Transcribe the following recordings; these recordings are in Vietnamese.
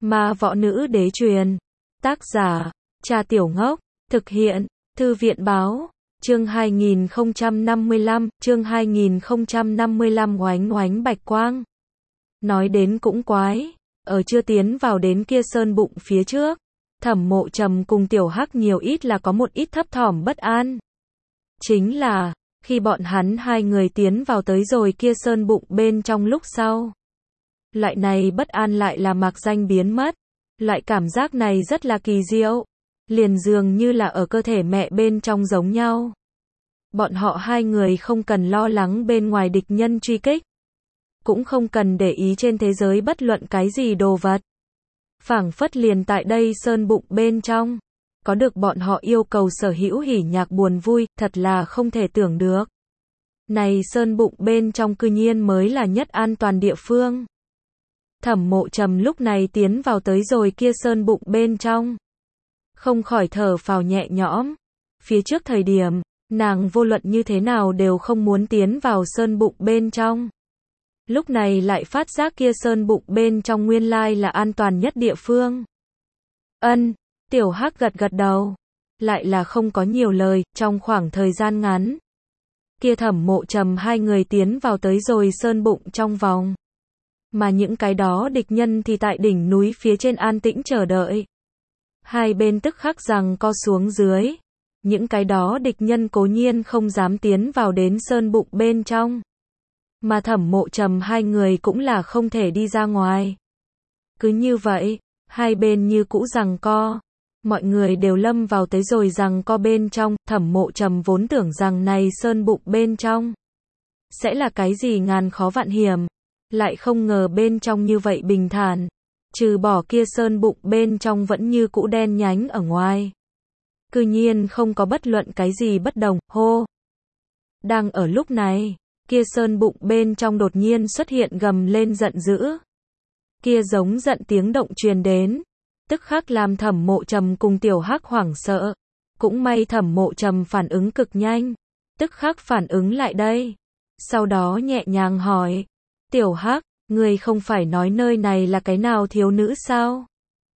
Ma võ nữ đế truyền. Tác giả, Trà Tiểu Ngốc. Thực hiện, Thư viện báo. Chương 2055, oánh oánh bạch quang. Nói đến cũng quái, ở chưa tiến vào đến kia sơn bụng phía trước, Thẩm Mộ Trầm cùng Tiểu Hắc nhiều ít là có một ít thấp thỏm bất an. Chính là, khi bọn hắn hai người tiến vào tới rồi kia sơn bụng bên trong lúc sau. Loại này bất an lại là mạc danh biến mất. Loại cảm giác này rất là kỳ diệu. Liền dường như là ở cơ thể mẹ bên trong giống nhau. Bọn họ hai người không cần lo lắng bên ngoài địch nhân truy kích. Cũng không cần để ý trên thế giới bất luận cái gì đồ vật. Phảng phất liền tại đây sơn bụng bên trong. Có được bọn họ yêu cầu sở hữu hỉ nhạc buồn vui, thật là không thể tưởng được. Này sơn bụng bên trong cư nhiên mới là nhất an toàn địa phương. Thẩm Mộ Trầm lúc này tiến vào tới rồi kia sơn bụng bên trong. Không khỏi thở phào nhẹ nhõm. Phía trước thời điểm, nàng vô luận như thế nào đều không muốn tiến vào sơn bụng bên trong. Lúc này lại phát giác kia sơn bụng bên trong nguyên lai là an toàn nhất địa phương. Ân, Tiểu Hắc gật gật đầu. Lại là không có nhiều lời, trong khoảng thời gian ngắn. Kia Thẩm Mộ Trầm hai người tiến vào tới rồi sơn bụng trong vòng. Mà những cái đó địch nhân thì tại đỉnh núi phía trên an tĩnh chờ đợi. Hai bên tức khắc rằng co xuống dưới. Những cái đó địch nhân cố nhiên không dám tiến vào đến sơn bụng bên trong. Mà Thẩm Mộ Trầm hai người cũng là không thể đi ra ngoài. Cứ như vậy, hai bên như cũ rằng co. Mọi người đều lâm vào tới rồi rằng co bên trong. Thẩm Mộ Trầm vốn tưởng rằng này sơn bụng bên trong sẽ là cái gì ngàn khó vạn hiểm. Lại không ngờ bên trong như vậy bình thản. Trừ bỏ kia sơn bụng bên trong vẫn như cũ đen nhánh ở ngoài. Cư nhiên không có bất luận cái gì bất đồng, hô. Đang ở lúc này, kia sơn bụng bên trong đột nhiên xuất hiện gầm lên giận dữ. Kia giống giận tiếng động truyền đến. Tức khắc làm Thẩm Mộ Trầm cùng Tiểu Hắc hoảng sợ. Cũng may Thẩm Mộ Trầm phản ứng cực nhanh. Tức khắc phản ứng lại đây. Sau đó nhẹ nhàng hỏi. Tiểu Hắc, ngươi không phải nói nơi này là cái nào thiếu nữ sao?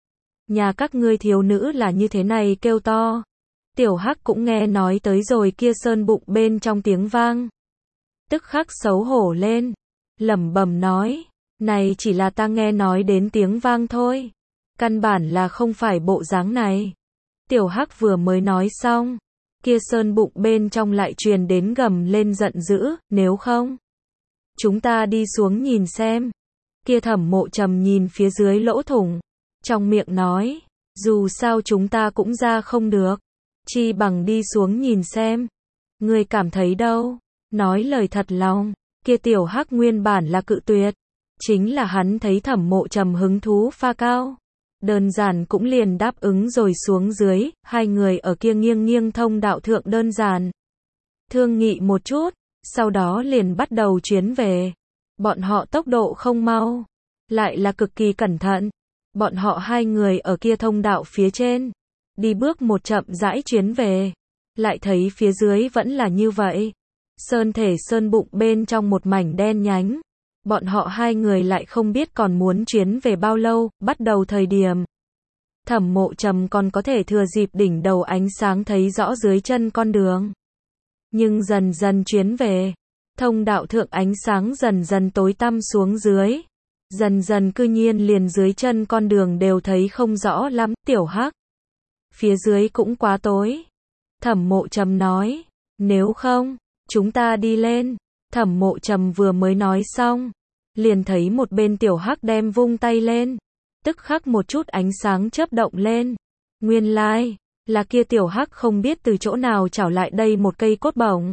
Nhà các ngươi thiếu nữ là như thế này kêu to. Tiểu Hắc cũng nghe nói tới rồi kia sơn bụng bên trong tiếng vang. Tức khắc xấu hổ lên. Lẩm bẩm nói. Này chỉ là ta nghe nói đến tiếng vang thôi. Căn bản là không phải bộ dáng này. Tiểu Hắc vừa mới nói xong. Kia sơn bụng bên trong lại truyền đến gầm lên giận dữ, nếu không. Chúng ta đi xuống nhìn xem. Kia Thẩm Mộ Trầm nhìn phía dưới lỗ thủng. Trong miệng nói. Dù sao chúng ta cũng ra không được. Chi bằng đi xuống nhìn xem. Ngươi cảm thấy đâu? Nói lời thật lòng. Kia Tiểu Hắc nguyên bản là cự tuyệt. Chính là hắn thấy Thẩm Mộ Trầm hứng thú pha cao. Đơn giản cũng liền đáp ứng rồi xuống dưới. Hai người ở kia nghiêng nghiêng thông đạo thượng đơn giản. Thương nghị một chút. Sau đó liền bắt đầu chuyến về. Bọn họ tốc độ không mau. Lại là cực kỳ cẩn thận. Bọn họ hai người ở kia thông đạo phía trên. Đi bước một chậm rãi chuyến về. Lại thấy phía dưới vẫn là như vậy. Sơn thể sơn bụng bên trong một mảnh đen nhánh. Bọn họ hai người lại không biết còn muốn chuyến về bao lâu. Bắt đầu thời điểm. Thẩm Mộ Trầm còn có thể thừa dịp đỉnh đầu ánh sáng thấy rõ dưới chân con đường. Nhưng dần dần chuyến về. Thông đạo thượng ánh sáng dần dần tối tăm xuống dưới. Dần dần cư nhiên liền dưới chân con đường đều thấy không rõ lắm. Tiểu Hắc. Phía dưới cũng quá tối. Thẩm Mộ Trầm nói. Nếu không, chúng ta đi lên. Thẩm Mộ Trầm vừa mới nói xong. Liền thấy một bên Tiểu Hắc đem vung tay lên. Tức khắc một chút ánh sáng chớp động lên. Nguyên lai, là kia Tiểu Hắc không biết từ chỗ nào trảo lại đây một cây cốt bổng.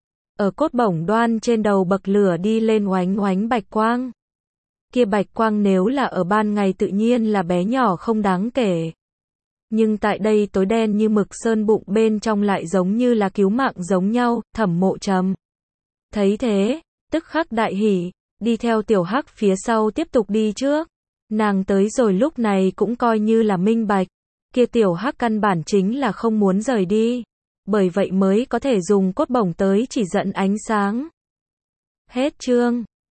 Ở cốt bổng đoan trên đầu bậc lửa đi lên oánh oánh bạch quang. Kia bạch quang nếu là ở ban ngày tự nhiên là bé nhỏ không đáng kể. Nhưng tại đây tối đen như mực sơn bụng bên trong lại giống như là cứu mạng giống nhau. Thẩm Mộ Trầm thấy thế, tức khắc đại hỉ, đi theo Tiểu Hắc phía sau tiếp tục đi trước. Nàng tới rồi lúc này cũng coi như là minh bạch. Kia Tiểu Hắc căn bản chính là không muốn rời đi. Bởi vậy mới có thể dùng cốt bổng tới chỉ dẫn ánh sáng. Hết chương.